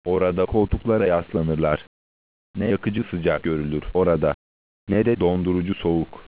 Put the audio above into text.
Orada koltuklara yaslanırlar. Ne yakıcı sıcak görülür orada, ne de dondurucu soğuk.